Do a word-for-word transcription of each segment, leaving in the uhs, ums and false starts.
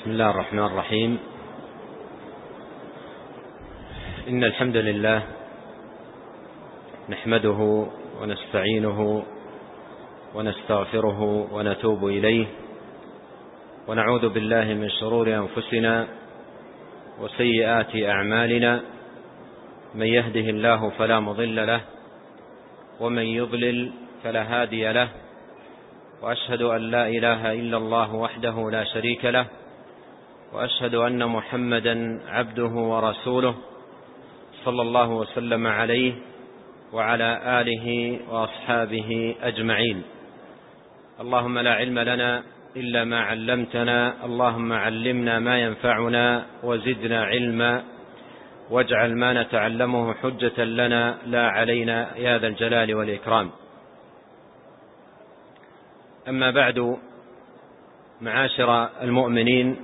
بسم الله الرحمن الرحيم. إن الحمد لله نحمده ونستعينه ونستغفره ونتوب إليه، ونعوذ بالله من شرور أنفسنا وسيئات أعمالنا، من يهده الله فلا مضل له ومن يضلل فلا هادي له، وأشهد أن لا إله إلا الله وحده لا شريك له، وأشهد أن محمدا عبده ورسوله صلى الله وسلم عليه وعلى آله وأصحابه أجمعين. اللهم لا علم لنا إلا ما علمتنا، اللهم علمنا ما ينفعنا وزدنا علما، واجعل ما نتعلمه حجة لنا لا علينا يا ذا الجلال والإكرام. أما بعد، معاشر المؤمنين،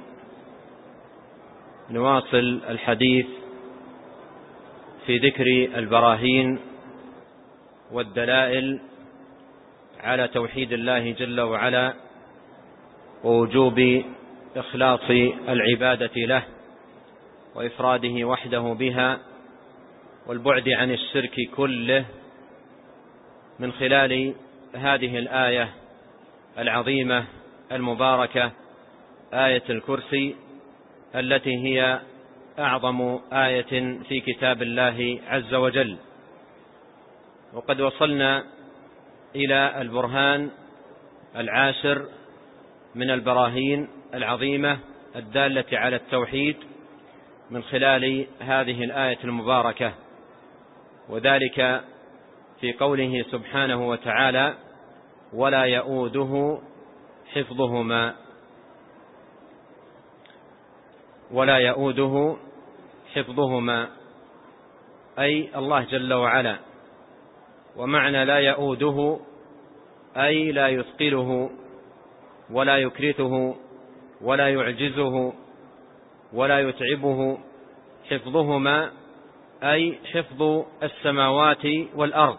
نواصل الحديث في ذكر البراهين والدلائل على توحيد الله جل وعلا ووجوب إخلاص العبادة له وإفراده وحده بها والبعد عن الشرك كله، من خلال هذه الآية العظيمة المباركة، آية الكرسي، التي هي أعظم آية في كتاب الله عز وجل. وقد وصلنا إلى البرهان العاشر من البراهين العظيمة الدالة على التوحيد من خلال هذه الآية المباركة، وذلك في قوله سبحانه وتعالى: ولا يؤوده حفظهما ولا يؤوده حفظهما أي الله جل وعلا. ومعنى لا يؤوده أي لا يثقله ولا يكرثه ولا يعجزه ولا يتعبه حفظهما أي حفظ السماوات والأرض.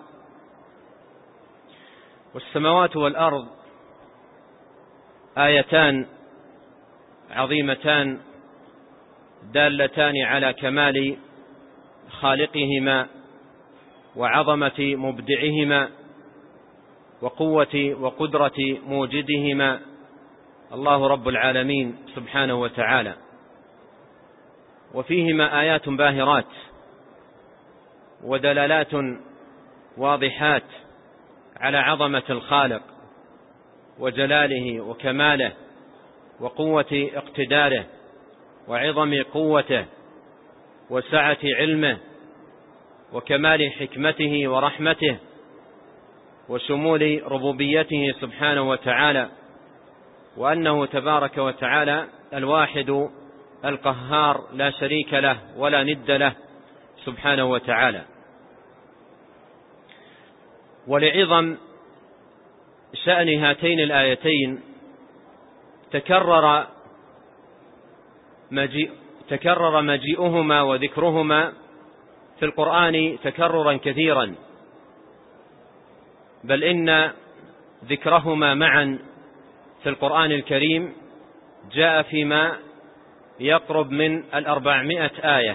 والسماوات والأرض آيتان عظيمتان دالتان على كمال خالقهما وعظمة مبدعهما وقوة وقدرة موجدهما، الله رب العالمين سبحانه وتعالى. وفيهما آيات باهرات ودلالات واضحات على عظمة الخالق وجلاله وكماله وقوة اقتداره وعظم قوته وسعة علمه وكمال حكمته ورحمته وشمول ربوبيته سبحانه وتعالى، وأنه تبارك وتعالى الواحد القهار لا شريك له ولا ند له سبحانه وتعالى. ولعظم شأن هاتين الآيتين تكرر مجيء تكرر مجيئهما وذكرهما في القرآن تكررا كثيرا، بل إن ذكرهما معا في القرآن الكريم جاء فيما يقرب من الأربعمائة آية،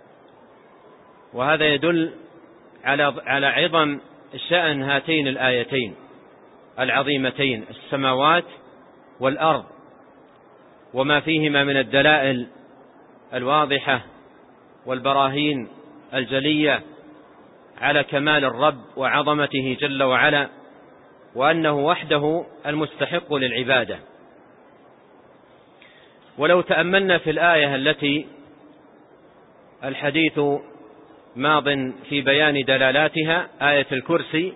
وهذا يدل على على عظم شأن هاتين الآيتين العظيمتين، السماوات والأرض، وما فيهما من الدلائل الواضحة والبراهين الجلية على كمال الرب وعظمته جل وعلا، وأنه وحده المستحق للعبادة. ولو تأملنا في الآية التي الحديث ماض في بيان دلالاتها، آية الكرسي،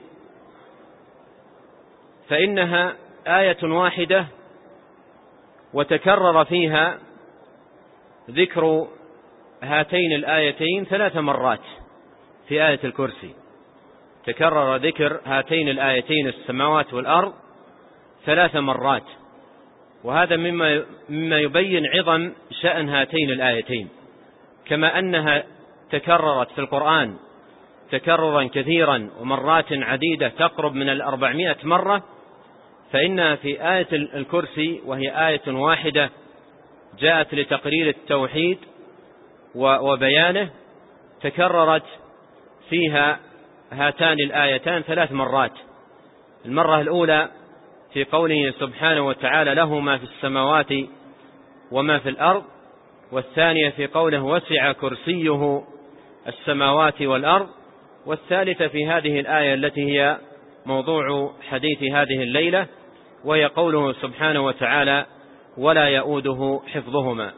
فإنها آية واحدة وتكرر فيها ذكر هاتين الآيتين ثلاث مرات. في آية الكرسي تكرر ذكر هاتين الآيتين السماوات والأرض ثلاث مرات، وهذا مما مما يبين عظم شأن هاتين الآيتين، كما أنها تكررت في القرآن تكررا كثيرا ومرات عديدة تقرب من الأربعمائة مرة، فإنها في آية الكرسي وهي آية واحدة جاءت لتقرير التوحيد وبيانه تكررت فيها هاتان الآيتان ثلاث مرات. المرة الأولى في قوله سبحانه وتعالى له ما في السماوات وما في الأرض، والثانية في قوله وسع كرسيه السماوات والأرض، والثالثة في هذه الآية التي هي موضوع حديث هذه الليلة، وهي قوله سبحانه وتعالى ولا يؤوده حفظهما.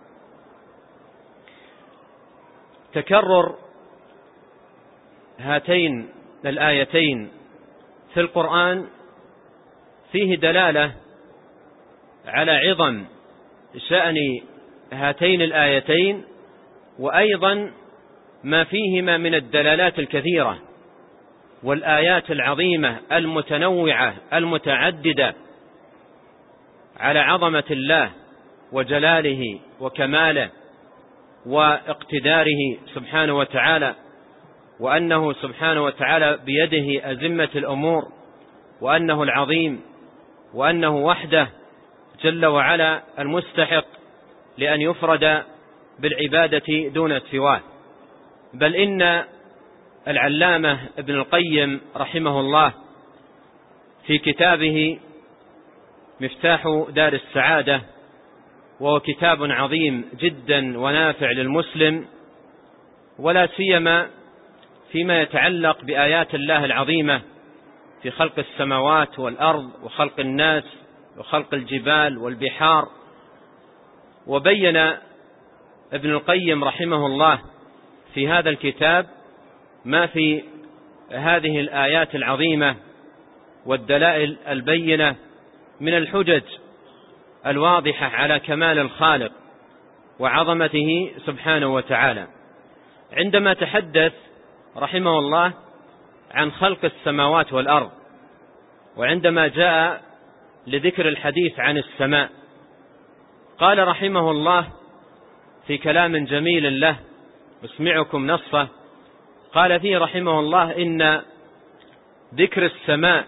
تكرر هاتين الآيتين في القرآن فيه دلالة على عظم شأن هاتين الآيتين، وأيضا ما فيهما من الدلالات الكثيرة والآيات العظيمة المتنوعة المتعددة على عظمة الله وجلاله وكماله واقتداره سبحانه وتعالى، وأنه سبحانه وتعالى بيده أزمة الأمور، وأنه العظيم، وأنه وحده جل وعلا المستحق لأن يفرد بالعبادة دون سواه. بل إن العلامة ابن القيم رحمه الله في كتابه مفتاح دار السعادة، وهو كتاب عظيم جدا ونافع للمسلم، ولا سيما فيما يتعلق بآيات الله العظيمة في خلق السماوات والأرض وخلق الناس وخلق الجبال والبحار. وبين ابن القيم رحمه الله في هذا الكتاب ما في هذه الآيات العظيمة والدلائل البينة من الحجج الواضحة على كمال الخالق وعظمته سبحانه وتعالى. عندما تحدث رحمه الله عن خلق السماوات والأرض، وعندما جاء لذكر الحديث عن السماء، قال رحمه الله في كلام جميل له أسمعكم نصه، قال فيه رحمه الله إن ذكر السماء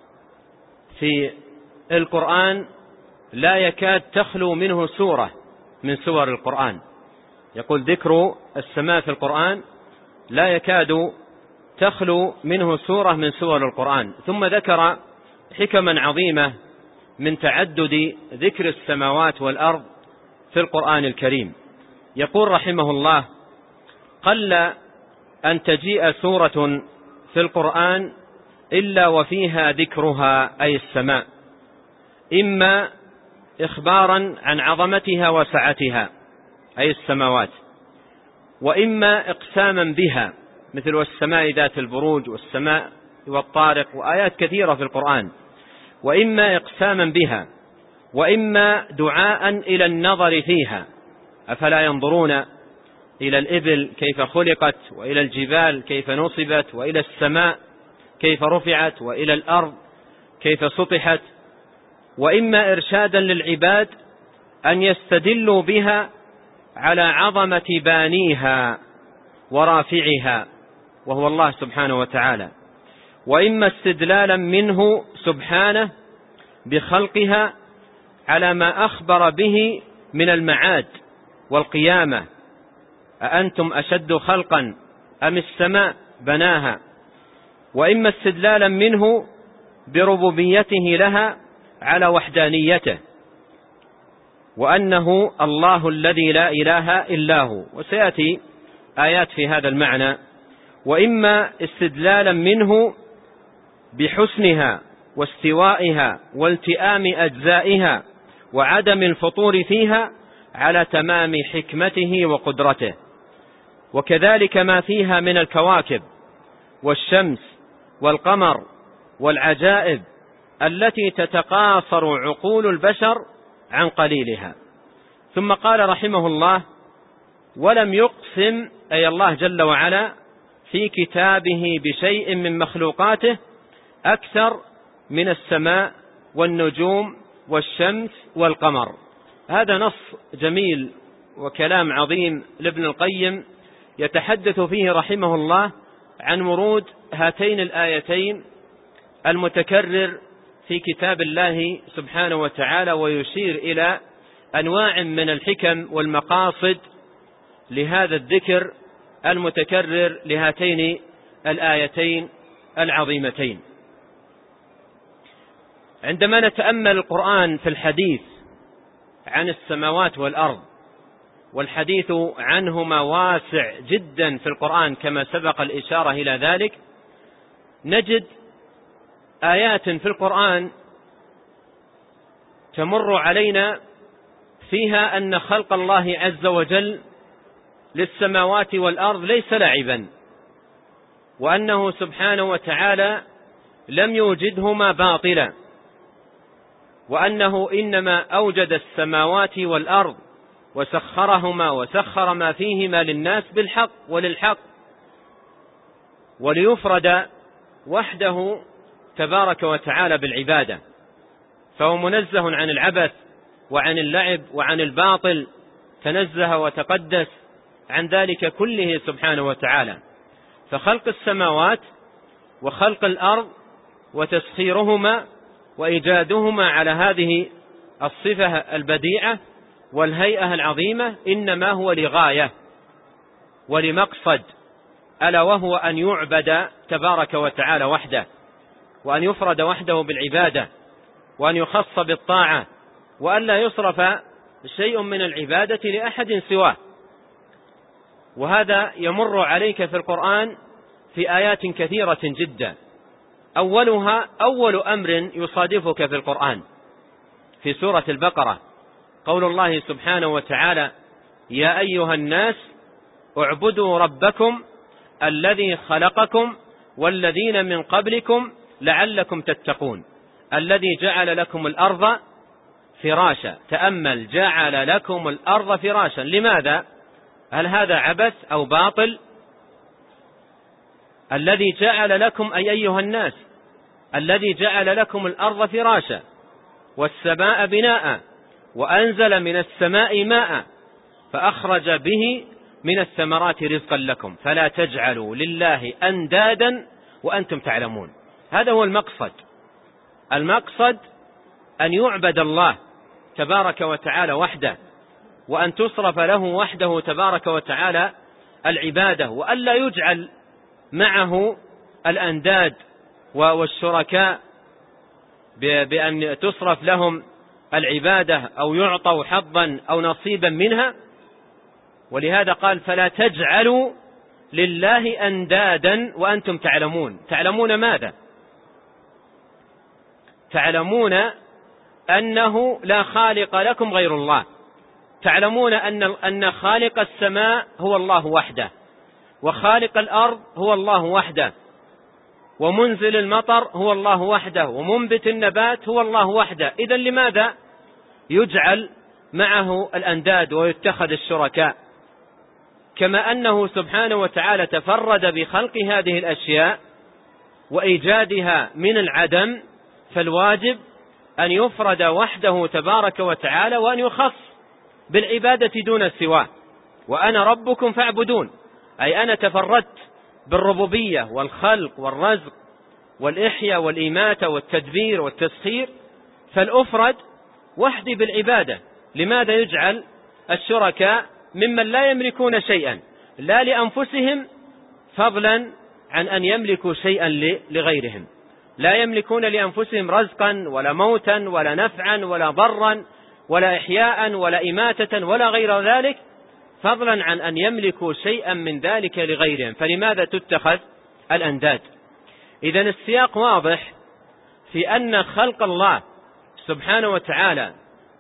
في القرآن لا يكاد تخلو منه سورة من سور القرآن. يقول ذكر السماء في القرآن لا يكاد تخلو منه سورة من سور القرآن. ثم ذكر حكما عظيمة من تعدد ذكر السماوات والأرض في القرآن الكريم. يقول رحمه الله قل أن تجيء سورة في القرآن إلا وفيها ذكرها أي السماء، إما إخبارا عن عظمتها وسعتها أي السماوات، وإما إقساما بها مثل والسماء ذات البروج والسماء والطارق وآيات كثيرة في القرآن، وإما إقساما بها، وإما دعاء إلى النظر فيها، أفلا ينظرون إلى الإبل كيف خلقت، وإلى الجبال كيف نصبت، وإلى السماء كيف رفعت، وإلى الأرض كيف سطحت، وإما إرشادا للعباد أن يستدلوا بها على عظمة بانيها ورافعها وهو الله سبحانه وتعالى، وإما استدلالا منه سبحانه بخلقها على ما أخبر به من المعاد والقيامة، أأنتم أشد خلقا أم السماء بناها، وإما استدلالا منه بربوبيته لها على وحدانيته وأنه الله الذي لا إله إلا هو، وسيأتي آيات في هذا المعنى، وإما استدلالا منه بحسنها واستوائها والتئام أجزائها وعدم الفطور فيها على تمام حكمته وقدرته، وكذلك ما فيها من الكواكب والشمس والقمر والعجائب التي تتقاصر عقول البشر عن قليلها. ثم قال رحمه الله ولم يقسم أي الله جل وعلا في كتابه بشيء من مخلوقاته أكثر من السماء والنجوم والشمس والقمر. هذا نص جميل وكلام عظيم لابن القيم يتحدث فيه رحمه الله عن ورود هاتين الآيتين المتكرر في كتاب الله سبحانه وتعالى، ويشير إلى أنواع من الحكم والمقاصد لهذا الذكر المتكرر لهاتين الآيتين العظيمتين. عندما نتأمل القرآن في الحديث عن السماوات والأرض، والحديث عنهما واسع جدا في القرآن كما سبق الإشارة إلى ذلك، نجد آيات في القرآن تمر علينا فيها أن خلق الله عز وجل للسماوات والأرض ليس لعبا، وأنه سبحانه وتعالى لم يوجدهما باطلا، وأنه إنما أوجد السماوات والأرض وسخرهما وسخر ما فيهما للناس بالحق وللحق، وليفرد وحده تبارك وتعالى بالعبادة، فهو منزه عن العبث وعن اللعب وعن الباطل، تنزه وتقدس عن ذلك كله سبحانه وتعالى. فخلق السماوات وخلق الأرض وتسخيرهما وإيجادهما على هذه الصفة البديعة والهيئة العظيمة إنما هو لغاية ولمقصد، ألا وهو أن يعبد تبارك وتعالى وحده، وأن يفرد وحده بالعبادة، وأن يخص بالطاعة، وأن لا يصرف شيء من العبادة لأحد سواه. وهذا يمر عليك في القرآن في آيات كثيرة جدا. أولها أول أمر يصادفك في القرآن في سورة البقرة، قول الله سبحانه وتعالى: يا أيها الناس اعبدوا ربكم الذي خلقكم والذين من قبلكم لعلكم تتقون الذي جعل لكم الأرض فراشا. تأمل، جعل لكم الأرض فراشا. لماذا؟ هل هذا عبث أو باطل؟ الذي جعل لكم، أي أيها الناس، الذي جعل لكم الأرض فراشا والسماء بناء وأنزل من السماء ماء فأخرج به من الثمرات رزقا لكم فلا تجعلوا لله أندادا وأنتم تعلمون. هذا هو المقصد. المقصد أن يعبد الله تبارك وتعالى وحده، وأن تصرف له وحده تبارك وتعالى العبادة، وأن لا يجعل معه الأنداد والشركاء بأن تصرف لهم العبادة أو يعطوا حظا أو نصيبا منها. ولهذا قال: فلا تجعلوا لله أندادا وأنتم تعلمون. تعلمون ماذا؟ تعلمون أنه لا خالق لكم غير الله، تعلمون أن أن خالق السماء هو الله وحده، وخالق الأرض هو الله وحده، ومنزل المطر هو الله وحده، ومنبت النبات هو الله وحده. إذن لماذا يجعل معه الأنداد ويتخذ الشركاء؟ كما أنه سبحانه وتعالى تفرد بخلق هذه الأشياء وإيجادها من العدم، فالواجب أن يفرد وحده تبارك وتعالى، وأن يخص بالعبادة دون سواه. وأنا ربكم فاعبدون، أي أنا تفردت بالربوبية والخلق والرزق والإحياء والإماتة والتدبير والتسخير، فالأفرد وحدي بالعبادة. لماذا يجعل الشركاء ممن لا يملكون شيئا، لا لأنفسهم فضلا عن أن يملكوا شيئا لغيرهم؟ لا يملكون لأنفسهم رزقا ولا موتا ولا نفعا ولا ضرا ولا إحياء ولا إماتة ولا غير ذلك، فضلا عن أن يملكوا شيئا من ذلك لغيرهم، فلماذا تتخذ الأنداد؟ إذن السياق واضح في أن خلق الله سبحانه وتعالى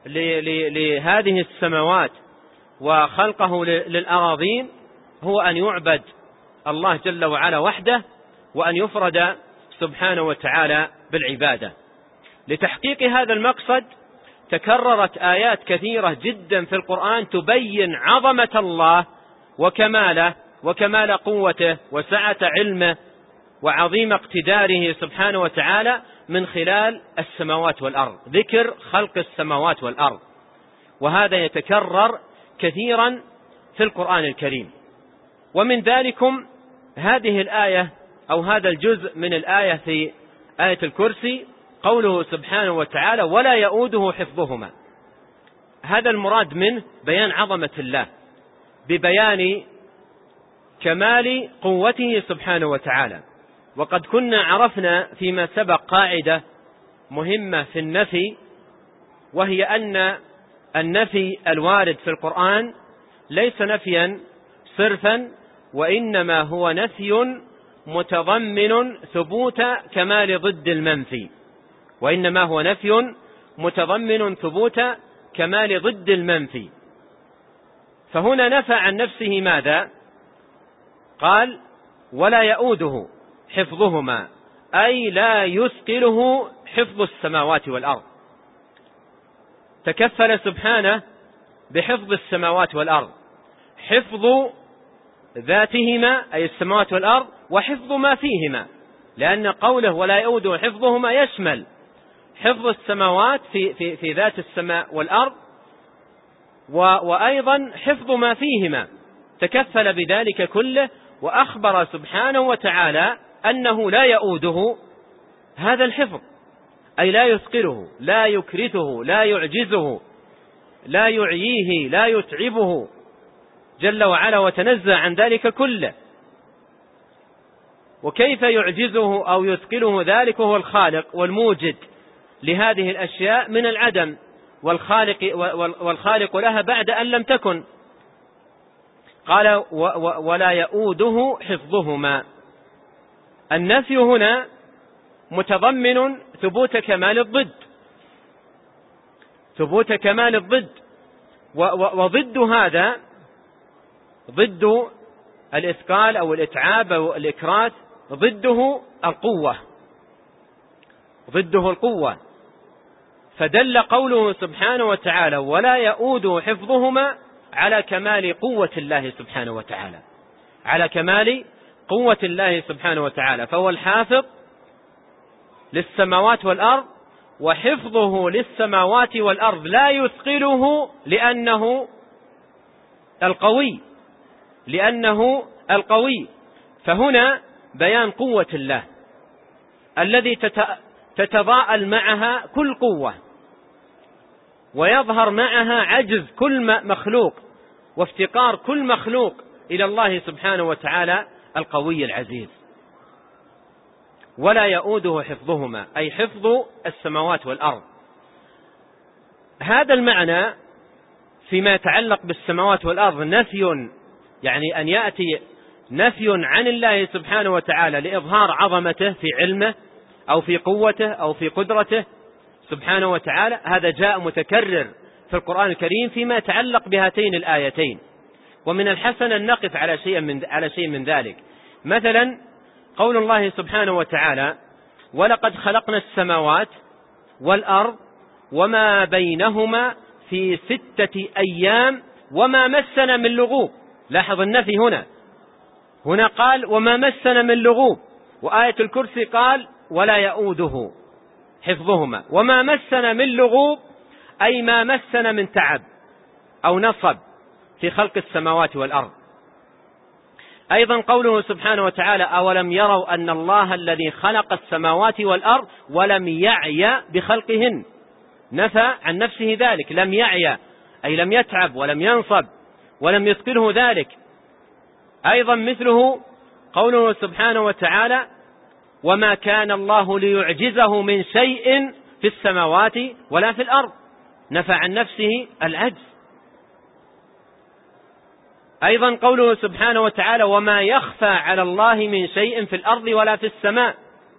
لهذه السماوات وخلقه للأراضين هو أن يعبد الله جل وعلا وحده، وأن يفرد سبحانه وتعالى بالعبادة. لتحقيق هذا المقصد تكررت آيات كثيرة جدا في القرآن تبين عظمة الله وكماله وكمال قوته وسعة علمه وعظيم اقتداره سبحانه وتعالى من خلال السماوات والأرض، ذكر خلق السماوات والأرض، وهذا يتكرر كثيرا في القرآن الكريم. ومن ذلكم هذه الآية أو هذا الجزء من الآية في آية الكرسي، قوله سبحانه وتعالى: ولا يؤوده حفظهما. هذا المراد منه بيان عظمة الله ببيان كمال قوته سبحانه وتعالى. وقد كنا عرفنا فيما سبق قاعدة مهمة في النفي، وهي أن النفي الوارد في القرآن ليس نفيا صرفا، وإنما هو نفي متضمن ثبوت كمال ضد المنفي وإنما هو نفي متضمن ثبوت كمال ضد المنفي. فهنا نفى عن نفسه ماذا؟ قال ولا يؤوده حفظهما، أي لا يثقله حفظ السماوات والأرض. تكفل سبحانه بحفظ السماوات والأرض، حفظ ذاتهما أي السماوات والأرض، وحفظ ما فيهما، لأن قوله ولا يؤوده حفظهما يشمل حفظ السماوات في, في, في ذات السماء والأرض، وأيضا حفظ ما فيهما، تكفل بذلك كله. وأخبر سبحانه وتعالى أنه لا يؤوده هذا الحفظ، أي لا يثقله، لا يكرثه، لا يعجزه، لا يعييه، لا يتعبه جل وعلا وتنزه عن ذلك كله. وكيف يعجزه أو يثقله ذلك وهو الخالق والموجد لهذه الأشياء من العدم، والخالق, والخالق لها بعد أن لم تكن. قال ولا يؤوده حفظهما. النفي هنا متضمن ثبوت كمال الضد، ثبوت كمال الضد، وضد هذا ضد الإثقال أو الإتعاب أو الإكراث ضده القوة، ضده القوة. فدل قوله سبحانه وتعالى ولا يؤوده حفظهما على كمال قوة الله سبحانه وتعالى، على كمال قوة الله سبحانه وتعالى. فهو الحافظ للسماوات والأرض، وحفظه للسماوات والأرض لا يثقله لأنه القوي، لأنه القوي. فهنا بيان قوة الله الذي تتضاءل معها كل قوة، ويظهر معها عجز كل مخلوق، وافتقار كل مخلوق إلى الله سبحانه وتعالى القوي العزيز. ولا يؤوده حفظهما أي حفظ السماوات والأرض. هذا المعنى فيما يتعلق بالسماوات والأرض نفي، يعني أن يأتي نفي عن الله سبحانه وتعالى لإظهار عظمته في علمه أو في قوته أو في قدرته سبحانه وتعالى. هذا جاء متكرر في القرآن الكريم فيما يتعلق بهاتين الآيتين. ومن الحسن أن نقف على شيء من على شيء من ذلك. مثلا قول الله سبحانه وتعالى ولقد خلقنا السماوات والأرض وما بينهما في ستة أيام وما مسنا من لغوب. لاحظ النفي هنا، هنا قال وما مسنا من لغوب، وآية الكرسي قال ولا يؤوده حفظهما. وما مسنا من لغوب أي ما مسنا من تعب أو نصب في خلق السماوات والأرض. أيضا قوله سبحانه وتعالى أولم يروا أن الله الذي خلق السماوات والأرض ولم يعي بخلقهن، نفى عن نفسه ذلك، لم يعي أي لم يتعب ولم ينصب ولم يثقله ذلك. أيضا مثله قوله سبحانه وتعالى وما كان الله ليعجزه من شيء في السماوات ولا في الأرض، نفى عن نفسه العجز. أيضا قوله سبحانه وتعالى وما يخفى على الله من شيء في الأرض ولا في السماء،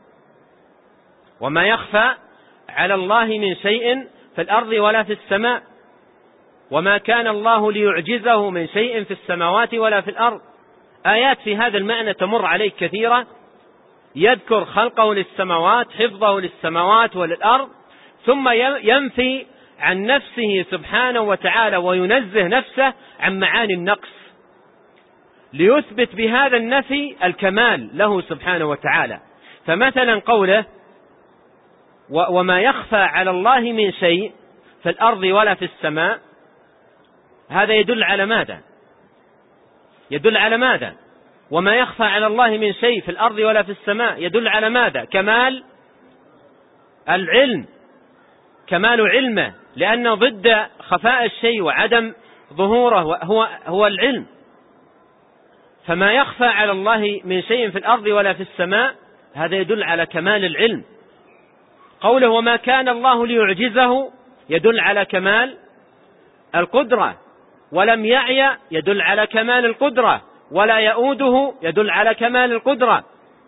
وما يخفى على الله من شيء في الأرض ولا في السماء، وما كان الله ليعجزه من شيء في السماوات ولا في الأرض. آيات في هذا المعنى تمر عليك كثيرة، يذكر خلقه للسماوات، حفظه للسماوات وللأرض، ثم ينفي عن نفسه سبحانه وتعالى وينزه نفسه عن معاني النقص، ليثبت بهذا النفي الكمال له سبحانه وتعالى. فمثلا قوله وما يخفى على الله من شيء في الأرض ولا في السماء، هذا يدل على ماذا؟ يدل على ماذا؟ وما يخفى على الله من شيء في الأرض ولا في السماء يدل على ماذا؟ كمال العلم، كمال علمه، لأن ضد خفاء الشيء وعدم ظهوره هو هو العلم. فما يخفى على الله من شيء في الأرض ولا في السماء هذا يدل على كمال العلم. قوله وما كان الله ليعجزه يدل على كمال القدرة، ولم يعي يدل على كمال القدرة، ولا يؤوده يدل على كمال القدرة،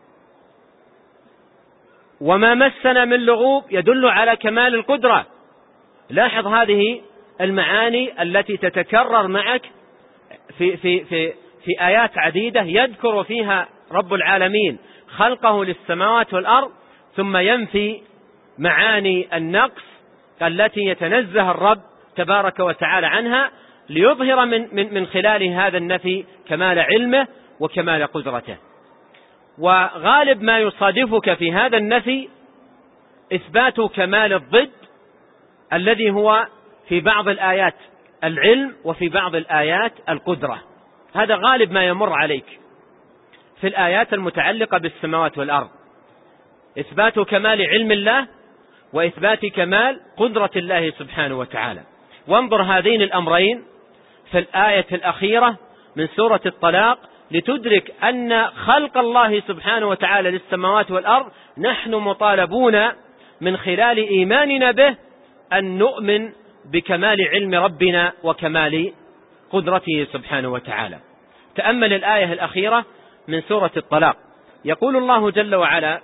وما مسنا من لغوب يدل على كمال القدرة. لاحظ هذه المعاني التي تتكرر معك في, في, في, في آيات عديدة يذكر فيها رب العالمين خلقه للسماوات والأرض، ثم ينفي معاني النقص التي يتنزه الرب تبارك وتعالى عنها، ليظهر من, من, من خلال هذا النفي كمال علمه وكمال قدرته. وغالب ما يصادفك في هذا النفي إثبات كمال الضد الذي هو في بعض الآيات العلم وفي بعض الآيات القدرة. هذا غالب ما يمر عليك في الآيات المتعلقة بالسماوات والأرض، إثبات كمال علم الله وإثبات كمال قدرة الله سبحانه وتعالى. وانظر هذين الأمرين في الآية الأخيرة من سورة الطلاق لتدرك أن خلق الله سبحانه وتعالى للسماوات والأرض نحن مطالبون من خلال إيماننا به أن نؤمن بكمال علم ربنا وكمال قدرته سبحانه وتعالى. تأمل الآية الأخيرة من سورة الطلاق، يقول الله جل وعلا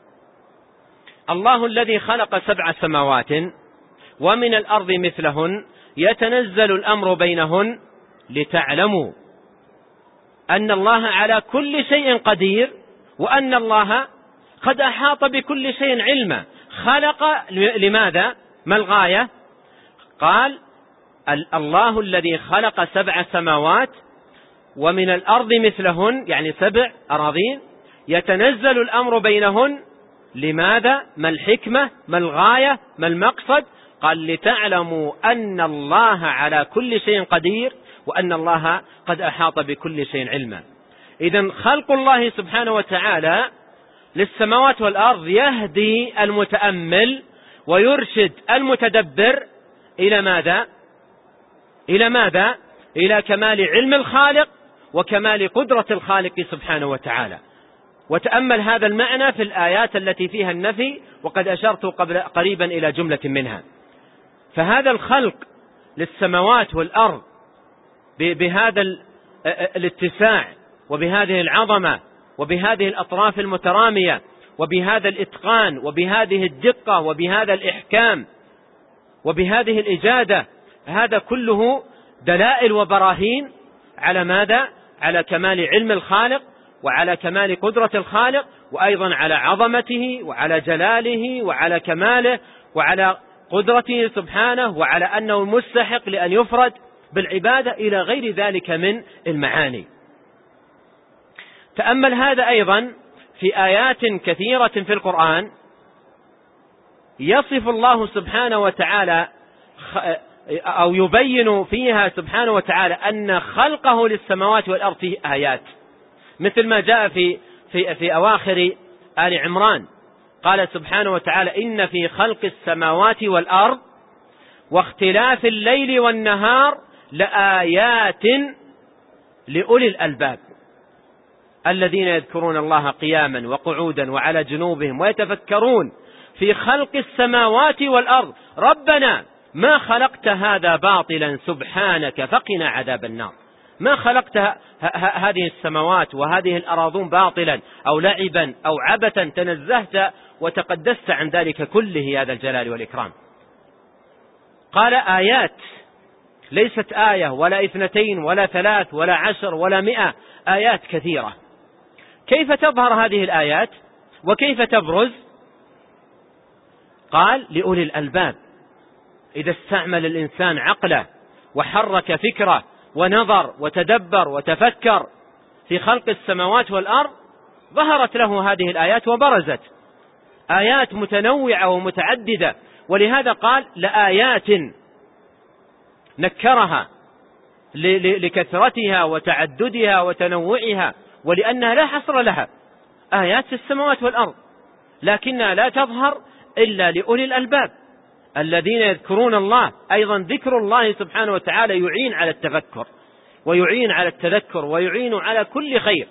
الله الذي خلق سبع سماوات ومن الأرض مثلهن يتنزل الأمر بينهن لتعلموا أن الله على كل شيء قدير وأن الله قد أحاط بكل شيء علما. خلق لماذا؟ ما الغاية؟ قال الله الذي خلق سبع سماوات ومن الأرض مثلهن، يعني سبع أراضين، يتنزل الأمر بينهن. لماذا؟ ما الحكمة؟ ما الغاية؟ ما المقصد؟ قال لتعلموا أن الله على كل شيء قدير وأن الله قد أحاط بكل شيء علما. إذن خلق الله سبحانه وتعالى للسماوات والأرض يهدي المتأمل ويرشد المتدبر إلى ماذا؟ إلى ماذا؟ إلى كمال علم الخالق وكمال قدرة الخالق سبحانه وتعالى. وتأمل هذا المعنى في الآيات التي فيها النفي، وقد أشرت قبل قريبا إلى جملة منها. فهذا الخلق للسماوات والأرض بهذا الاتساع وبهذه العظمة وبهذه الأطراف المترامية وبهذا الإتقان وبهذه الدقة وبهذا الإحكام وبهذه الإجادة، هذا كله دلائل وبراهين على ماذا؟ على كمال علم الخالق وعلى كمال قدرة الخالق، وأيضا على عظمته وعلى جلاله وعلى كماله وعلى قدرته سبحانه وعلى أنه مستحق لأن يفرد بالعبادة إلى غير ذلك من المعاني. تأمل هذا أيضا في آيات كثيرة في القرآن يصف الله سبحانه وتعالى أو يبين فيها سبحانه وتعالى أن خلقه للسماوات والأرض فيه آيات، مثل ما جاء في في في أواخر آل عمران، قال سبحانه وتعالى إن في خلق السماوات والأرض واختلاف الليل والنهار لآيات لأولي الألباب الذين يذكرون الله قياما وقعودا وعلى جنوبهم ويتفكرون في خلق السماوات والأرض ربنا ما خلقت هذا باطلا سبحانك فقنا عذاب النار. ما خلقت هذه السماوات وهذه الأراضون باطلا أو لعبا أو عبثا، تنزهت وتقدست عن ذلك كله يا ذا الجلال والإكرام. قال آيات، ليست آية ولا اثنتين ولا ثلاث ولا عشر ولا مئة، آيات كثيرة. كيف تظهر هذه الآيات وكيف تبرز؟ قال لأولي الألباب، إذا استعمل الإنسان عقله وحرك فكره ونظر وتدبر وتفكر في خلق السماوات والأرض ظهرت له هذه الآيات وبرزت، آيات متنوعة ومتعددة. ولهذا قال لآيات، نكرها لكثرتها وتعددها وتنوعها، ولأنها لا حصر لها، آيات في السماوات والأرض، لكنها لا تظهر إلا لأولي الألباب الذين يذكرون الله. أيضا ذكر الله سبحانه وتعالى يعين على التفكر ويعين على التذكر ويعين على كل خير.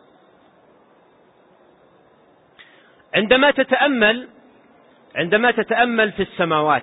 عندما تتأمل عندما تتأمل في السماوات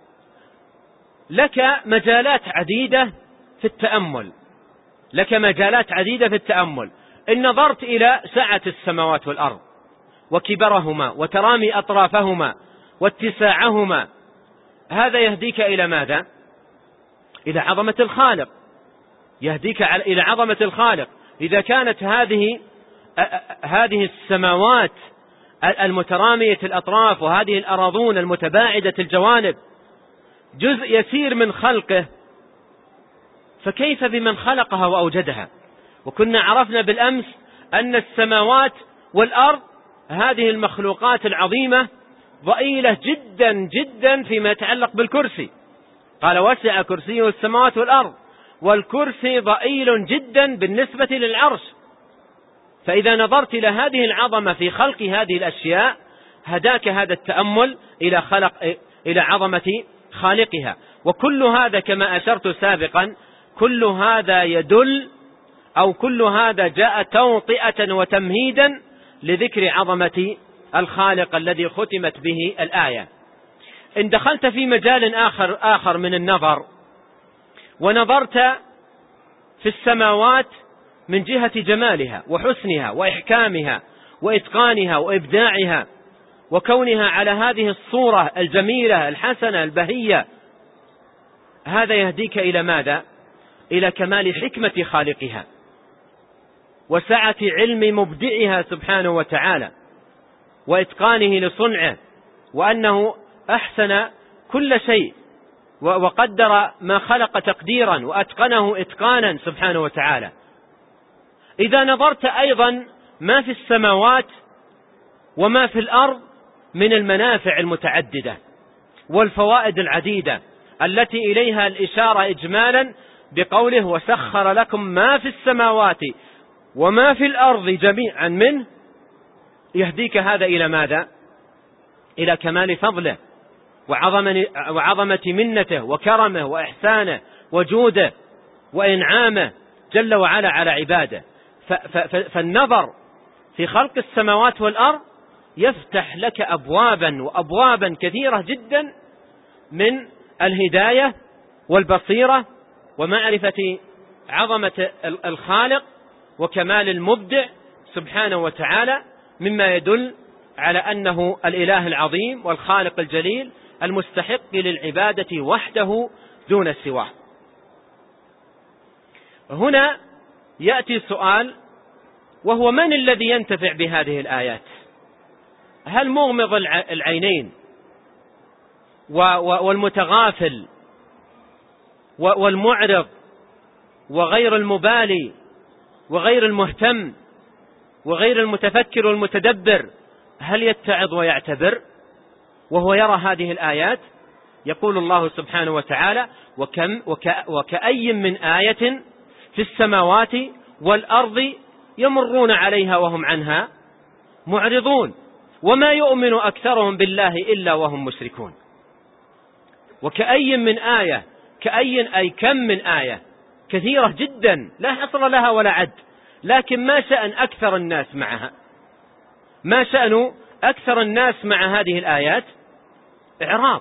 لك مجالات عديدة في التأمل لك مجالات عديدة في التأمل إن نظرت إلى سعة السماوات والأرض وكبرهما وترامي أطرافهما واتساعهما، هذا يهديك إلى ماذا؟ إلى عظمة الخالق، يهديك إلى عظمة الخالق. إذا كانت هذه هذه السماوات المترامية الأطراف وهذه الأراضون المتباعدة الجوانب جزء يسير من خلقه، فكيف بمن خلقها وأوجدها؟ وكنا عرفنا بالأمس أن السماوات والأرض هذه المخلوقات العظيمة ضئيلة جدا جدا فيما يتعلق بالكرسي، قال وسع كرسيه السماوات والأرض، والكرسي ضئيل جدا بالنسبة للعرش. فإذا نظرت إلى هذه العظمة في خلق هذه الأشياء هداك هذا التأمل إلى خلق إلى عظمة خالقها. وكل هذا كما أشرت سابقا كل هذا يدل أو كل هذا جاء توطئة وتمهيدا لذكر عظمة الخالق الذي ختمت به الآية. إن دخلت في مجال آخر آخر من النظر ونظرت في السماوات من جهة جمالها وحسنها وإحكامها وإتقانها وإبداعها وكونها على هذه الصورة الجميلة الحسنة البهية، هذا يهديك إلى ماذا؟ إلى كمال حكمة خالقها وسعة علم مبدعها سبحانه وتعالى وإتقانه لصنعه، وأنه أحسن كل شيء وقدر ما خلق تقديرا وأتقنه إتقانا سبحانه وتعالى. إذا نظرت أيضا ما في السماوات وما في الأرض من المنافع المتعددة والفوائد العديدة التي إليها الإشارة إجمالا بقوله وسخر لكم ما في السماوات وما في الأرض جميعا منه، يهديك هذا إلى ماذا؟ إلى كمال فضله وعظمة منته وكرمه وإحسانه وجوده وإنعامه جل وعلا على عباده. فالنظر في خلق السماوات والأرض يفتح لك أبوابا وأبوابا كثيرة جدا من الهداية والبصيرة ومعرفة عظمة الخالق وكمال المبدع سبحانه وتعالى، مما يدل على أنه الإله العظيم والخالق الجليل المستحق للعبادة وحده دون سواه. هنا يأتي سؤال، وهو من الذي ينتفع بهذه الآيات؟ هل مغمض العينين والمتغافل والمعرض وغير المبالي وغير المهتم وغير المتفكر والمتدبر هل يتعظ ويعتبر وهو يرى هذه الآيات؟ يقول الله سبحانه وتعالى وكم وك وكأي من آية في السماوات والأرض يمرون عليها وهم عنها معرضون وما يؤمن أكثرهم بالله إلا وهم مشركون. وكأي من آية، كأي أي كم من آية كثيرة جدا لا حصر لها ولا عد، لكن ما شأن أكثر الناس معها؟ ما شأن أكثر الناس مع هذه الآيات؟ إعراض.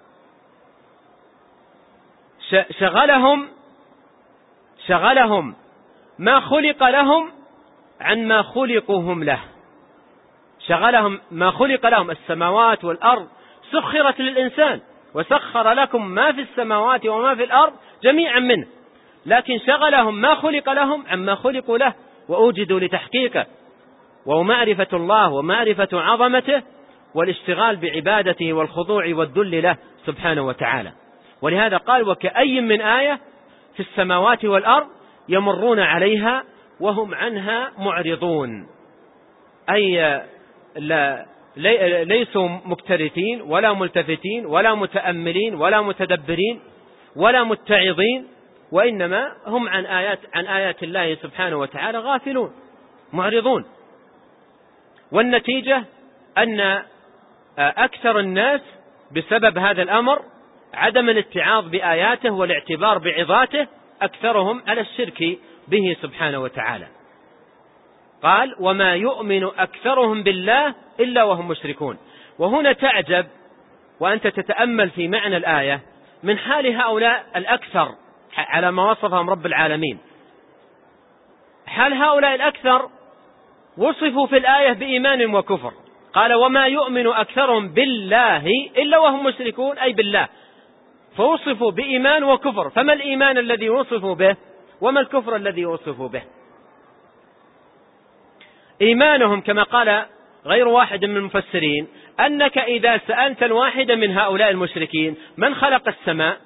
شغلهم شغلهم ما خلق لهم عن ما خلقوا هم له، شغلهم ما خلق لهم. السماوات والأرض سخرت للإنسان وسخر لكم ما في السماوات وما في الأرض جميعا منه، لكن شغلهم ما خلق لهم عما خلقوا له وأوجدوا لتحقيقه، ومعرفة الله ومعرفة عظمته والاشتغال بعبادته والخضوع والذل له سبحانه وتعالى. ولهذا قال وكأي من آية في السماوات والأرض يمرون عليها وهم عنها معرضون، أي لا ليسوا مكترثين ولا ملتفتين ولا متأملين ولا متدبرين ولا متعظين، وإنما هم عن آيات عن آيات الله سبحانه وتعالى غافلون معرضون. والنتيجة أن أكثر الناس بسبب هذا الأمر عدم الاتعاظ بآياته والاعتبار بعظاته أكثرهم على الشرك به سبحانه وتعالى. قال وما يؤمن أكثرهم بالله إلا وهم مشركون. وهنا تعجب وأنت تتأمل في معنى الآية من حال هؤلاء الأكثر على ما وصفهم رب العالمين. حال هؤلاء الأكثر وصفوا في الآية بإيمان وكفر، قال وما يؤمن أكثرهم بالله إلا وهم مشركون، أي بالله، فوصفوا بإيمان وكفر. فما الإيمان الذي وصفوا به وما الكفر الذي وصفوا به؟ إيمانهم كما قال غير واحد من المفسرين أنك إذا سألت الواحد من هؤلاء المشركين من خلق السماء،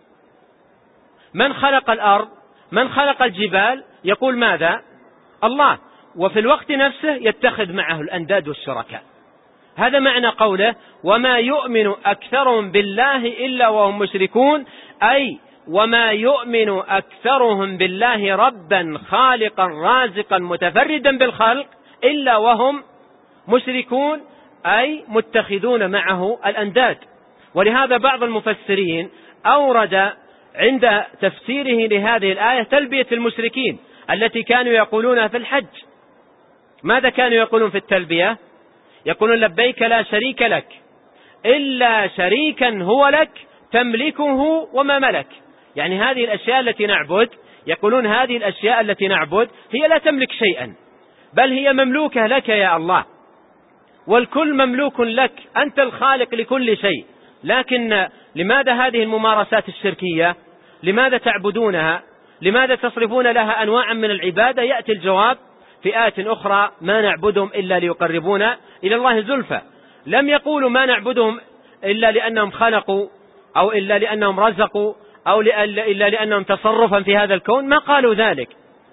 من خلق الأرض، من خلق الجبال، يقول ماذا؟ الله، وفي الوقت نفسه يتخذ معه الأنداد والشركاء. هذا معنى قوله وما يؤمن أكثرهم بالله إلا وهم مشركون، أي وما يؤمن أكثرهم بالله ربا خالقا رازقا متفردا بالخلق إلا وهم مشركون، أي متخذون معه الأنداد. ولهذا بعض المفسرين أورد عند تفسيره لهذه الآية تلبية المشركين التي كانوا يقولونها في الحج. ماذا كانوا يقولون في التلبية؟ يقولون لبيك لا شريك لك إلا شريكا هو لك تملكه وما ملك. يعني هذه الأشياء التي نعبد، يقولون هذه الأشياء التي نعبد هي لا تملك شيئا، بل هي مملوكة لك يا الله، والكل مملوك لك، أنت الخالق لكل شيء. لكن لماذا هذه الممارسات الشركية؟ لماذا تعبدونها؟ لماذا تصرفون لها أنواعا من العبادة؟ يأتي الجواب في آية أخرى ما نعبدهم إلا ليقربونا إلى الله زلفى. لم يقولوا ما نعبدهم إلا لأنهم خلقوا أو إلا لأنهم رزقوا أو إلا لأنهم تصرفا في هذا الكون، ما قالوا ذلك،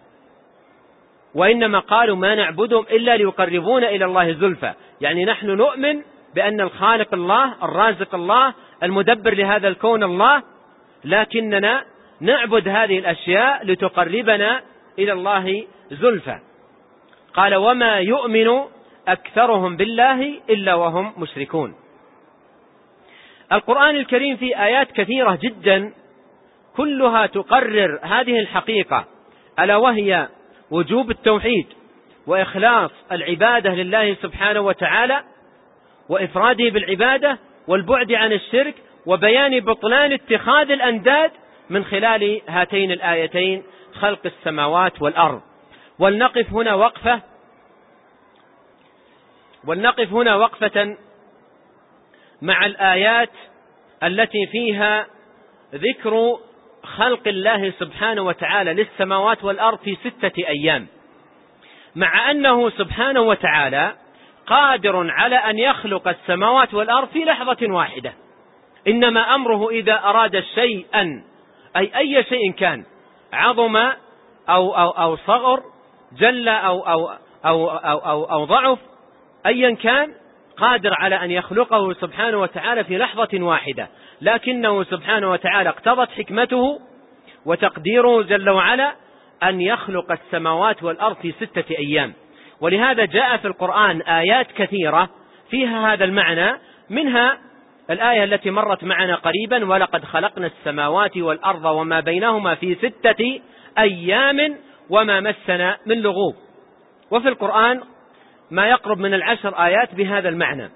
وإنما قالوا ما نعبدهم إلا ليقربونا إلى الله زلفى. يعني نحن نؤمن بأن الخالق الله، الرازق الله، المدبر لهذا الكون الله، لكننا نعبد هذه الأشياء لتقربنا إلى الله زلفى. قال وما يؤمن أكثرهم بالله إلا وهم مشركون. القرآن الكريم في آيات كثيرة جدا كلها تقرر هذه الحقيقة، ألا وهي وجوب التوحيد وإخلاص العبادة لله سبحانه وتعالى وإفراده بالعبادة والبعد عن الشرك وبيان بطلان اتخاذ الأنداد من خلال هاتين الآيتين خلق السماوات والأرض. ولنقف هنا وقفة ولنقف هنا وقفة مع الآيات التي فيها ذكر خلق الله سبحانه وتعالى للسماوات والأرض في ستة أيام، مع أنه سبحانه وتعالى قادر على أن يخلق السماوات والأرض في لحظة واحدة. إنما أمره إذا أراد شيئا، أي أي شيء كان، عظم أو, أو, أو صغر، جل أو, أو, أو, أو, أو, أو ضعف، أيا كان قادر على أن يخلقه سبحانه وتعالى في لحظة واحدة. لكنه سبحانه وتعالى اقتضت حكمته وتقديره جل وعلا أن يخلق السماوات والأرض في ستة أيام. ولهذا جاء في القرآن آيات كثيرة فيها هذا المعنى، منها الآية التي مرت معنا قريبا ولقد خلقنا السماوات والأرض وما بينهما في ستة أيام وما مسنا من لغوب. وفي القرآن ما يقرب من العشر آيات بهذا المعنى.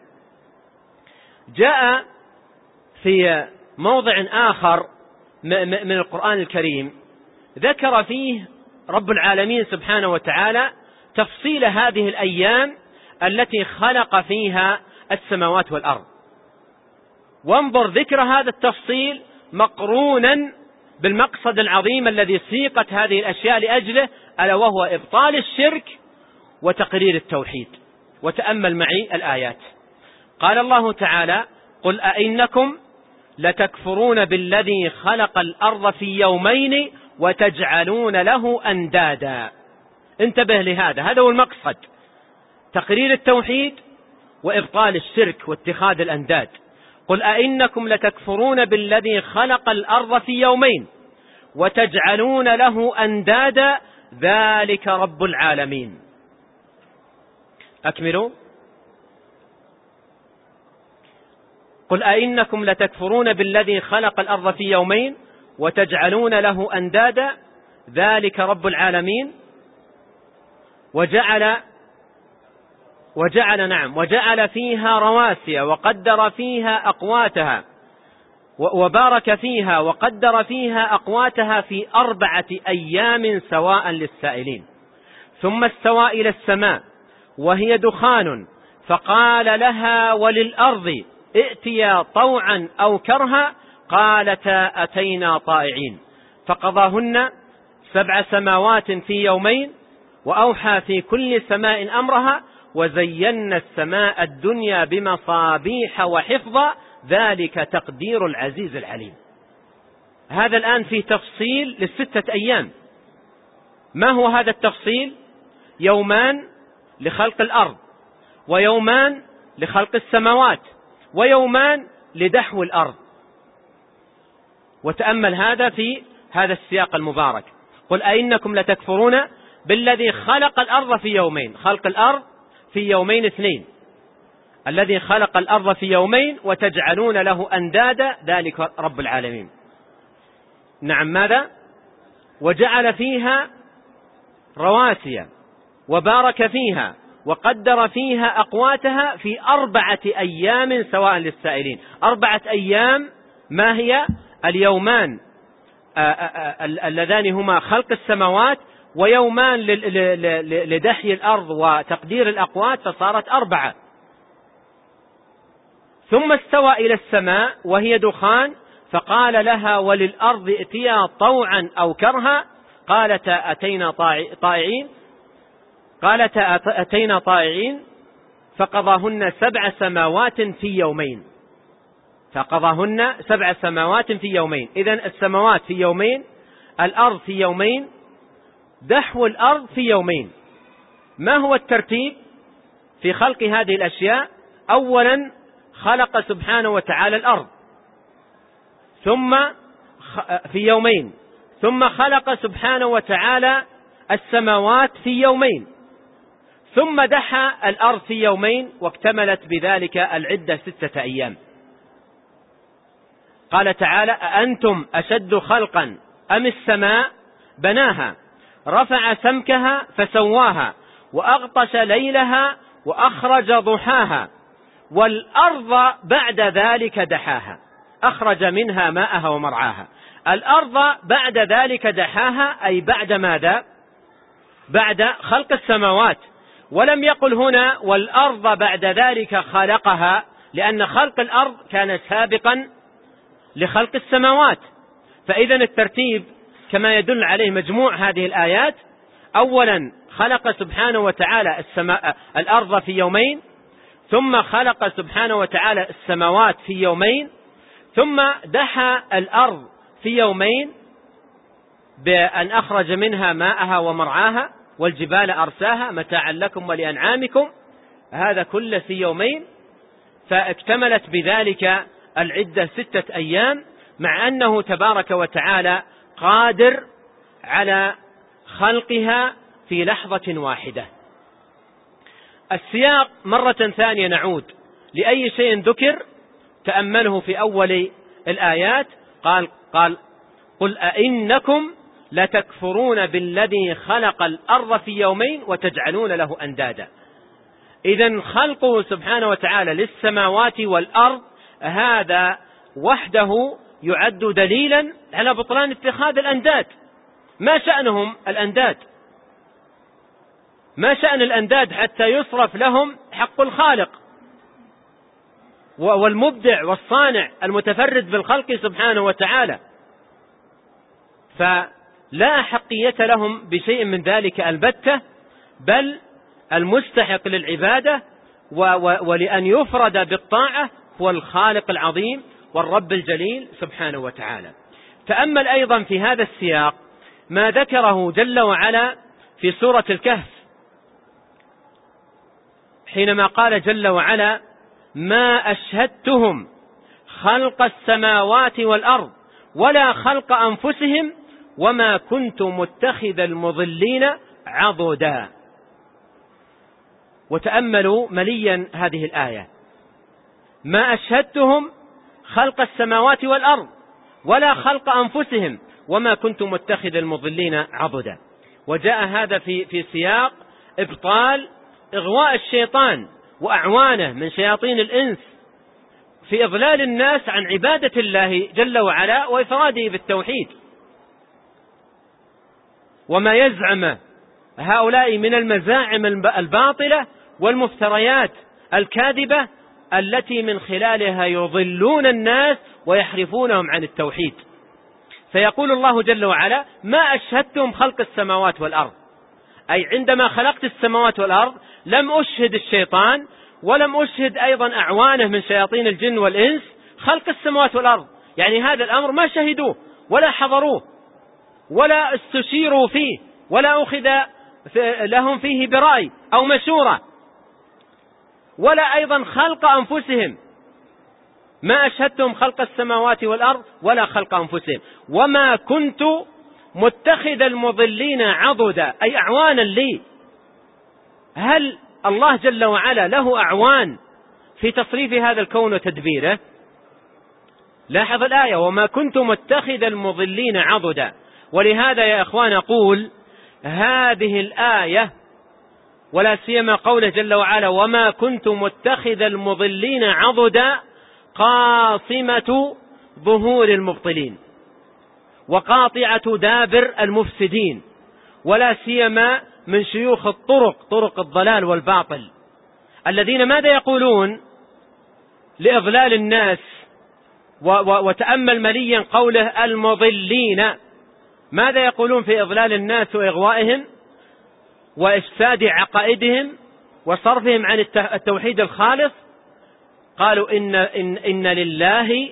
جاء في موضع آخر من القرآن الكريم ذكر فيه رب العالمين سبحانه وتعالى تفصيل هذه الأيام التي خلق فيها السماوات والأرض. وانظر ذكر هذا التفصيل مقرونا بالمقصد العظيم الذي سيقت هذه الأشياء لأجله، ألا وهو إبطال الشرك وتقرير التوحيد. وتأمل معي الآيات. قال الله تعالى قل أئنكم لتكفرون بالذي خلق الأرض في يومين وتجعلون له أندادا. انتبه لهذا، هذا هو المقصد، تقرير التوحيد وإبطال الشرك واتخاذ الأنداد. قل أئنكم لتكفرون بالذي خلق الأرض في يومين وتجعلون له أندادا ذلك رب العالمين. أكملوا. قل أئنكم لتكفرون بالذي خلق الأرض في يومين وتجعلون له أندادا ذلك رب العالمين وجعل وجعل نعم وجعل فيها رواسي وقدر فيها أقواتها وبارك فيها وقدر فيها أقواتها في أربعة أيام سواء للسائلين. ثم استوى إلى السماء وهي دخان فقال لها وللأرض ائتيا طوعا أو كرها قالتا أتينا طائعين فقضاهن سبع سماوات في يومين وأوحى في كل سماء أمرها وزينا السماء الدنيا بمصابيح وحفظا ذلك تقدير العزيز العليم. هذا الآن فيه تفصيل للستة أيام. ما هو هذا التفصيل؟ يومان لخلق الأرض ويومان لخلق السماوات ويومان لدحو الأرض. وتأمل هذا في هذا السياق المبارك. قل أئنكم لتكفرون بالذي خلق الأرض في يومين. خلق الأرض في يومين اثنين. الذي خلق الأرض في يومين وتجعلون له أندادا ذلك رب العالمين. نعم ماذا؟ وجعل فيها رواسي وبارك فيها وقدر فيها أقواتها في أربعة أيام سواء للسائلين. أربعة أيام ما هي؟ اليومان اللذان هما خلق السماوات ويومان لدحي الأرض وتقدير الأقوات فصارت أربعة. ثم استوى إلى السماء وهي دخان فقال لها وللأرض ائتيا طوعا أو كرها قالتا أتينا طائعين قالتا أتينا طائعين فقضاهن سبع سماوات في يومين. فقضاهن سبع سماوات في يومين. إذن السماوات في يومين، الأرض في يومين، دحو الأرض في يومين. ما هو الترتيب في خلق هذه الأشياء؟ أولا خلق سبحانه وتعالى الأرض ثم في يومين، ثم خلق سبحانه وتعالى السماوات في يومين، ثم دحى الأرض في يومين، واكتملت بذلك العدة ستة أيام. قال تعالى أأنتم أشد خلقا أم السماء بناها رفع سمكها فسواها وأغطش ليلها وأخرج ضحاها والأرض بعد ذلك دحاها أخرج منها ماءها ومرعاها. الأرض بعد ذلك دحاها أي بعد ماذا؟ بعد خلق السماوات. ولم يقل هنا والأرض بعد ذلك خلقها، لأن خلق الأرض كان سابقا لخلق السماوات. فإذا الترتيب كما يدل عليه مجموع هذه الآيات: أولا خلق سبحانه وتعالى السماء الأرض في يومين، ثم خلق سبحانه وتعالى السماوات في يومين، ثم دحى الأرض في يومين بأن أخرج منها ماءها ومرعاها والجبال أرساها متاعا لكم ولأنعامكم، هذا كله في يومين. فاكتملت بذلك العدة ستة أيام، مع أنه تبارك وتعالى قادر على خلقها في لحظة واحدة. السياق مرة ثانية نعود لأي شيء ذكر تأمله في أول الآيات. قال قال قل أئنكم لتكفرون بالذي خلق الأرض في يومين وتجعلون له أندادا. إذن خلقه سبحانه وتعالى للسماوات والأرض هذا وحده يعد دليلا على بطلان اتخاذ الأنداد. ما شأنهم الأنداد؟ ما شأن الأنداد حتى يصرف لهم حق الخالق والمبدع والصانع المتفرد بالخلق سبحانه وتعالى؟ فلا حقية لهم بشيء من ذلك البتة، بل المستحق للعبادة ولأن يفرد بالطاعة هو الخالق العظيم والرب الجليل سبحانه وتعالى. تأمل أيضا في هذا السياق ما ذكره جل وعلا في سورة الكهف، حينما قال جل وعلا: ما أشهدتهم خلق السماوات والأرض ولا خلق أنفسهم وما كنت متخذ المضلين عضدا. وتأملوا مليا هذه الآية: ما أشهدتهم خلق السماوات والأرض ولا خلق أنفسهم وما كنت متخذ المضلين عضدا. وجاء هذا في في سياق إبطال إغواء الشيطان وأعوانه من شياطين الإنس في إضلال الناس عن عبادة الله جل وعلا وإفراده بالتوحيد. وما يزعم هؤلاء من المزاعم الباطلة والمفتريات الكاذبة التي من خلالها يضلون الناس ويحرفونهم عن التوحيد. فيقول الله جل وعلا: ما أشهدتم خلق السماوات والأرض، أي عندما خلقت السماوات والأرض لم أشهد الشيطان ولم أشهد أيضا أعوانه من شياطين الجن والإنس خلق السماوات والأرض. يعني هذا الأمر ما شهدوه ولا حضروه ولا استشيروا فيه ولا أخذ لهم فيه برأي أو مشورة، ولا أيضا خلق أنفسهم. ما أشهدتم خلق السماوات والأرض ولا خلق أنفسهم وما كنت متخذ المضلين عضدا، أي أعوانا لي. هل الله جل وعلا له أعوان في تصريف هذا الكون وتدبيره؟ لاحظ الآية: وما كنت متخذ المضلين عضدا. ولهذا يا إخوان أقول هذه الآية ولا سيما قوله جل وعلا: وما كنت متخذ المضلين عضدا، قاصمة ظهور المبطلين وقاطعة دابر المفسدين، ولا سيما من شيوخ الطرق، طرق الضلال والباطل، الذين ماذا يقولون لإضلال الناس؟ وتأمل مليا قوله المضلين، ماذا يقولون في إضلال الناس وإغوائهم وإفساد عقائدهم وصرفهم عن التوحيد الخالص؟ قالوا إن, إن, إن لله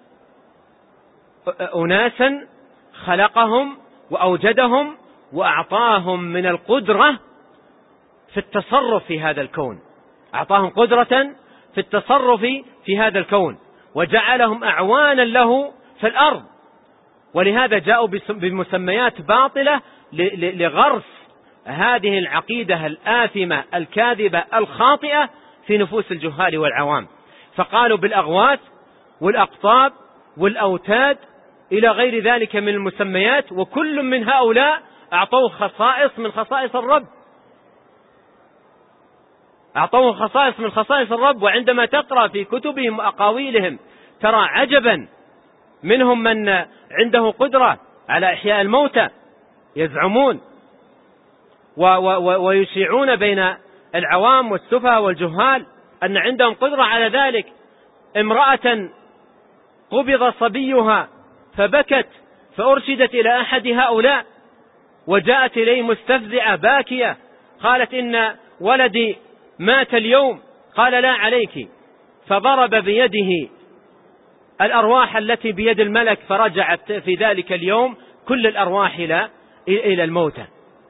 أناسا خلقهم وأوجدهم وأعطاهم من القدرة في التصرف في هذا الكون، أعطاهم قدرة في التصرف في هذا الكون وجعلهم أعوانا له في الأرض. ولهذا جاءوا بمسميات باطلة لغرس هذه العقيدة الآثمة الكاذبة الخاطئة في نفوس الجهال والعوام، فقالوا بالأغواث والأقطاب والأوتاد إلى غير ذلك من المسميات، وكل من هؤلاء أعطوه خصائص من خصائص الرب، أعطوه خصائص من خصائص الرب. وعندما تقرأ في كتبهم وأقاويلهم ترى عجبا، منهم من عنده قدرة على إحياء الموتى يزعمون ويشيعون بين العوام والسفهاء والجهال أن عندهم قدرة على ذلك. امرأة قبض صبيها فبكت فأرشدت إلى أحد هؤلاء وجاءت إليه مستفزعة باكية، قالت إن ولدي مات اليوم، قال لا عليك، فضرب بيده الأرواح التي بيد الملك فرجعت في ذلك اليوم كل الأرواح إلى إلى الموتى.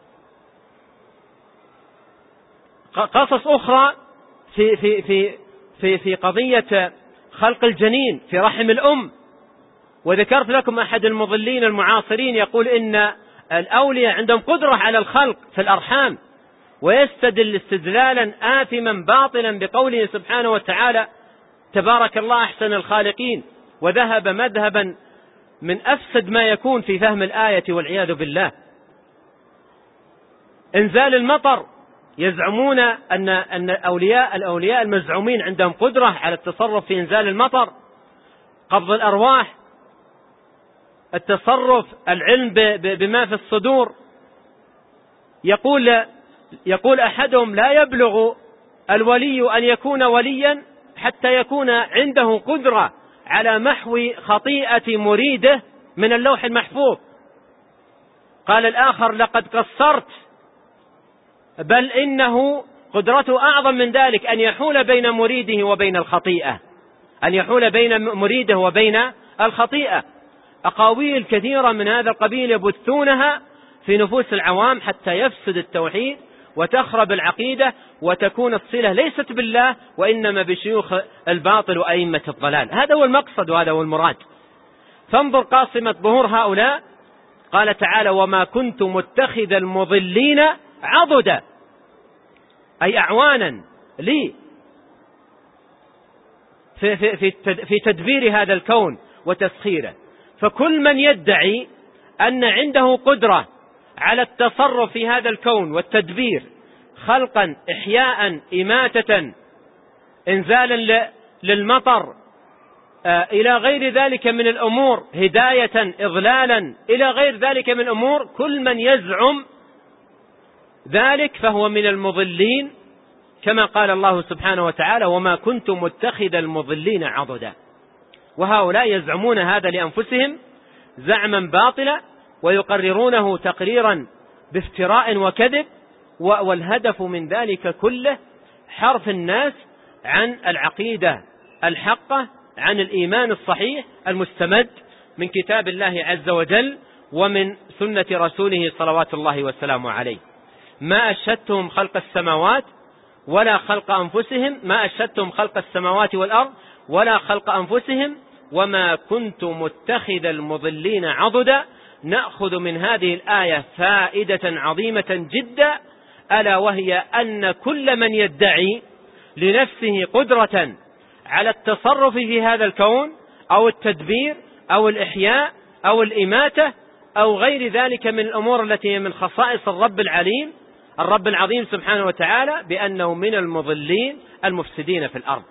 قصص أخرى في في في في في قضية خلق الجنين في رحم الأم. وذكرت لكم أحد المضلين المعاصرين يقول إن الأولياء عندهم قدرة على الخلق في الأرحام، ويستدل استدلالا آثما باطلا بقوله سبحانه وتعالى: تبارك الله أحسن الخالقين، وذهب مذهبا من أفسد ما يكون في فهم الآية والعياذ بالله. إنزال المطر، يزعمون أن أن الأولياء الأولياء المزعومين عندهم قدرة على التصرف في إنزال المطر. قبض الأرواح، التصرف، العلم بما في الصدور. يقول يقول أحدهم: لا يبلغ الولي أن يكون وليا حتى يكون عنده قدرة على محو خطيئة مريده من اللوح المحفوظ. قال الآخر: لقد قصرت، بل إنه قدرته أعظم من ذلك، أن يحول بين مريده وبين الخطيئة، أن يحول بين مريده وبين الخطيئة. أقاويل كثيرة من هذا القبيل يبثونها في نفوس العوام حتى يفسد التوحيد وتخرب العقيدة وتكون الصلة ليست بالله وإنما بشيوخ الباطل وأئمة الضلال. هذا هو المقصد وهذا هو المراد. فانظر قاصمة ظهور هؤلاء، قال تعالى: وما كنت متخذ المضلين عضدا، أي أعوانا لي. في, في, في, في تدبير هذا الكون وتسخيره. فكل من يدعي أن عنده قدرة على التصرف في هذا الكون والتدبير، خلقا، إحياء، إماتة، إنزالا للمطر، إلى غير ذلك من الأمور، هداية، إضلالا، إلى غير ذلك من الأمور، كل من يزعم ذلك فهو من المضلين، كما قال الله سبحانه وتعالى: وما كنت متخذ المضلين عضدا. وهؤلاء يزعمون هذا لأنفسهم زعما باطلا، ويقررونه تقريرا بافتراء وكذب، والهدف من ذلك كله حرف الناس عن العقيدة الحقة، عن الإيمان الصحيح المستمد من كتاب الله عز وجل ومن سنة رسوله صلوات الله وسلامه عليه. ما أشهدتهم خلق السماوات ولا خلق أنفسهم، ما أشهدتهم خلق السماوات والأرض ولا خلق أنفسهم، وما كنت متخذ المضلين عضدا. نأخذ من هذه الآية فائدة عظيمة جدا، ألا وهي أن كل من يدعي لنفسه قدرة على التصرف في هذا الكون أو التدبير أو الإحياء أو الإماتة أو غير ذلك من الأمور التي هي من خصائص الرب العليم الرب العظيم سبحانه وتعالى، بأنه من المضلين المفسدين في الأرض،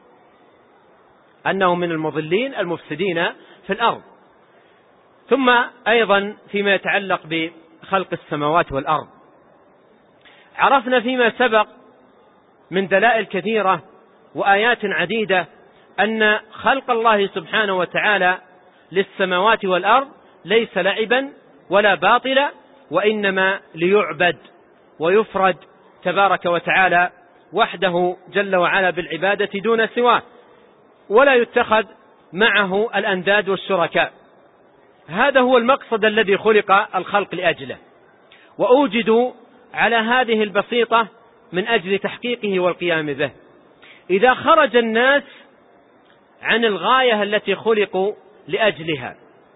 أنه من المضلين المفسدين في الأرض. ثم أيضا فيما يتعلق بخلق السماوات والأرض، عرفنا فيما سبق من دلائل كثيرة وآيات عديدة أن خلق الله سبحانه وتعالى للسماوات والأرض ليس لعبا ولا باطلا، وإنما ليعبد ويفرد تبارك وتعالى وحده جل وعلا بالعبادة دون سواه، ولا يتخذ معه الأنداد والشركاء. هذا هو المقصد الذي خلق الخلق لأجله، وأوجدوا على هذه البسيطة من أجل تحقيقه والقيام به. إذا خرج الناس عن الغاية التي خلقوا لأجلها،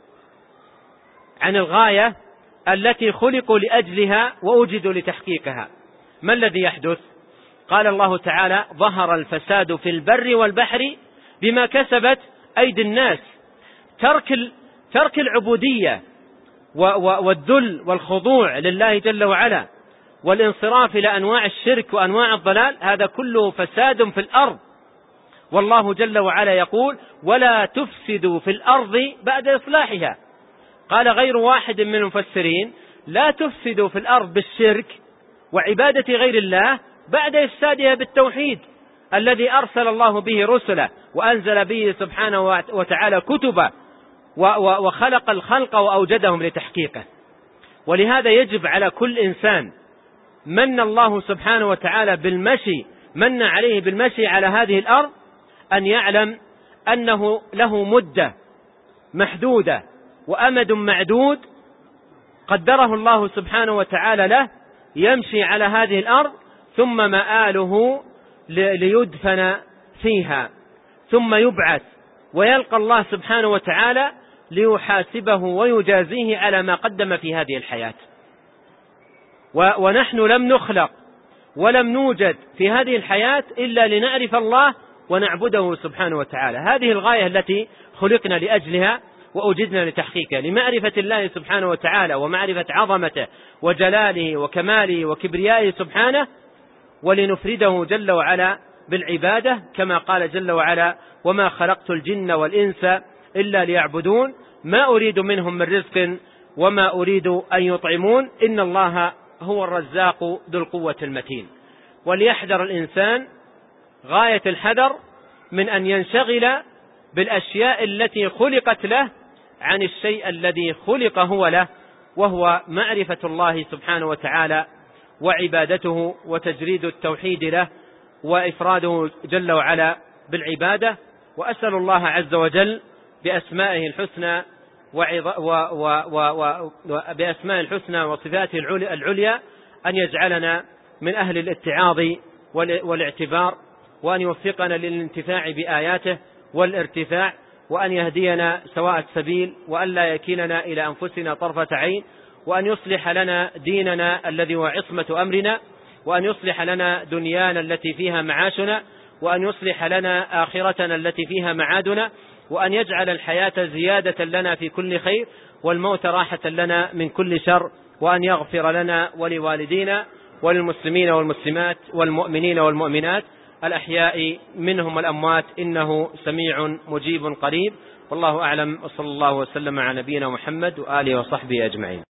عن الغاية التي خلقوا لأجلها وأوجدوا لتحقيقها، ما الذي يحدث؟ قال الله تعالى: ظهر الفساد في البر والبحر بما كسبت أيدي الناس. ترك ترك العبودية والذل والخضوع لله جل وعلا والانصراف إلى أنواع الشرك وأنواع الضلال، هذا كله فساد في الأرض. والله جل وعلا يقول: ولا تفسدوا في الأرض بعد إصلاحها. قال غير واحد من المفسرين: لا تفسدوا في الأرض بالشرك وعبادة غير الله بعد إفسادها بالتوحيد الذي أرسل الله به رسله وأنزل به سبحانه وتعالى كتبه وخلق الخلق وأوجدهم لتحقيقه. ولهذا يجب على كل إنسان من الله سبحانه وتعالى بالمشي من عليه بالمشي على هذه الأرض أن يعلم أنه له مدة محدودة وأمد معدود قدره الله سبحانه وتعالى له يمشي على هذه الأرض، ثم مآله ليدفن فيها، ثم يبعث ويلقى الله سبحانه وتعالى ليحاسبه ويجازيه على ما قدم في هذه الحياة. ونحن لم نخلق ولم نوجد في هذه الحياة إلا لنعرف الله ونعبده سبحانه وتعالى. هذه الغاية التي خلقنا لأجلها وأوجدنا لتحقيقها، لمعرفة الله سبحانه وتعالى ومعرفة عظمته وجلاله وكماله وكبريائه سبحانه، ولنفرده جل وعلا بالعبادة، كما قال جل وعلا: وما خلقت الجن والإنس إلا ليعبدون ما أريد منهم من رزق وما أريد أن يطعمون إن الله هو الرزاق ذو القوة المتين. وليحذر الإنسان غاية الحذر من أن ينشغل بالأشياء التي خلقت له عن الشيء الذي خلق هو له، وهو معرفة الله سبحانه وتعالى وعبادته وتجريد التوحيد له وإفراده جل وعلا بالعبادة. وأسأل الله عز وجل بأسمائه الحسنى وبأسمائه الحسنى وصفاته العليا أن يجعلنا من أهل الاتعاظ والاعتبار، وأن يوفقنا للانتفاع بآياته والارتفاع، وأن يهدينا سواء السبيل، وأن لا يكلنا إلى أنفسنا طرفة عين، وأن يصلح لنا ديننا الذي هو عصمة أمرنا، وأن يصلح لنا دنيانا التي فيها معاشنا، وأن يصلح لنا آخرتنا التي فيها معادنا، وأن يجعل الحياة زيادة لنا في كل خير والموت راحة لنا من كل شر، وأن يغفر لنا ولوالدينا وللمسلمين والمسلمات والمؤمنين والمؤمنات الأحياء منهم والأموات، إنه سميع مجيب قريب. والله أعلم، وصلى الله وسلم على نبينا محمد وآله وصحبه أجمعين.